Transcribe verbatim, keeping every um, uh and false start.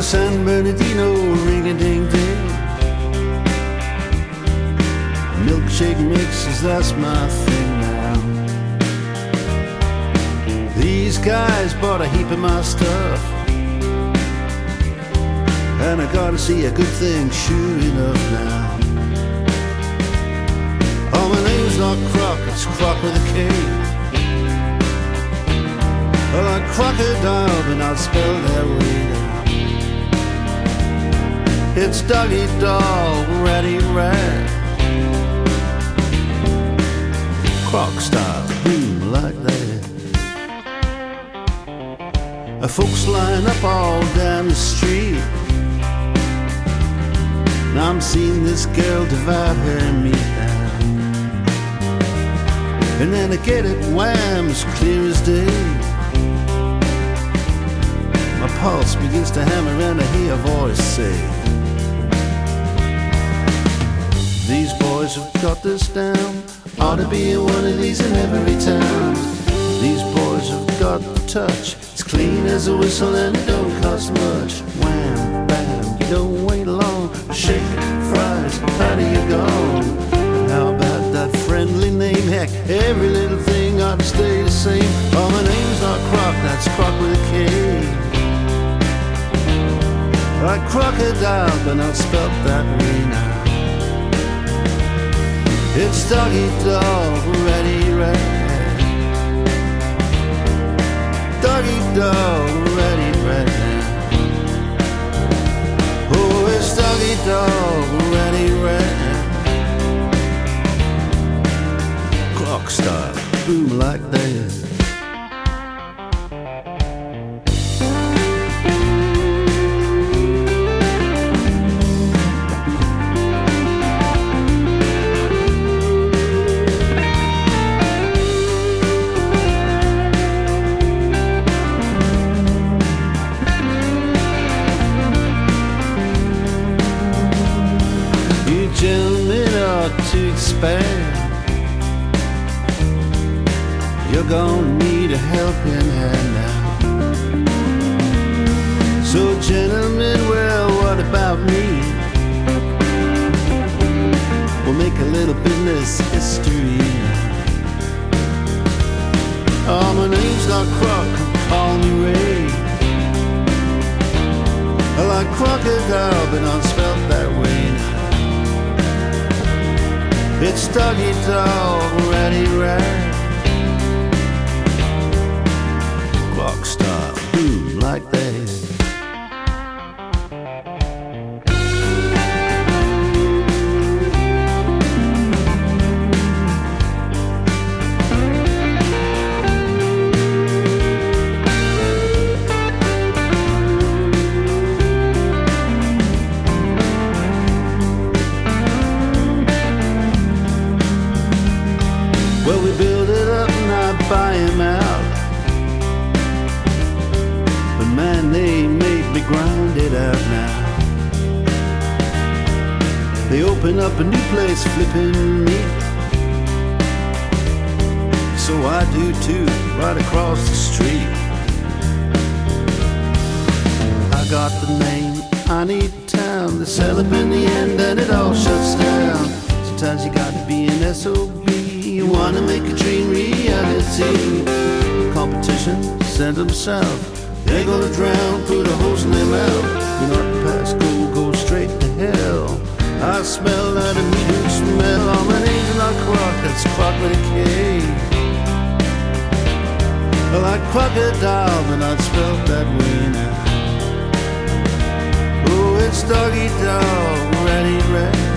San Bernardino, ring-a-ding-ding. Milkshake mixes, that's my thing now. These guys bought a heap of my stuff, and I gotta see a good thing, sure enough now. Oh, my name's not Croc, it's Croc with a K. Well, like crocodile, but not spelled that way now. It's doggy dog, ratty rat. Croc style, boom like that. A folks line up all down the street. Now I'm seeing this girl devour her meat now. And then I get it wham, as clear as day. My pulse begins to hammer and I hear a voice say, these boys have got this down. Ought to be one of these in every town. These boys have got the touch. It's clean as a whistle and it don't cost much. Wham, bam, you don't wait long. Shake, fries, how do you go? How about that friendly name? Heck, every little thing ought to stay the same. Oh, my name's not Croc, that's Croc with a K. Like crocodile, but not spelt that way now. It's doggy dog, ratty rat. Doggy dog, ratty rat. Oh, it's doggy dog, ratty rat. Clock style, boom like that. Gentlemen ought to expand. You're gonna need a helping hand now. So gentlemen, well, what about me? We'll make a little business history now. Oh, my name's not Croc, call me Ray. I like crocodile, but not spelled that way now. It's doggy dog, ratty rat. Clock style, boom like that. Well, we build it up and I buy him out. But man, they made me grind it out now. They open up a new place, flipping meat. So I do too, right across the street. I got the name, I need town. They sell up in the end and it all shuts down. Sometimes you gotta be an S O B. You wanna make a dream reality. Competition, send them south. They're gonna drown, put a hose in their mouth. You're not past go, go straight to hell. I smell that immediate smell. Oh, my name's not Croc, that's Croc with a K. I like crocodile, but not spelled that way now. Oh, it's doggy dog, ratty rat.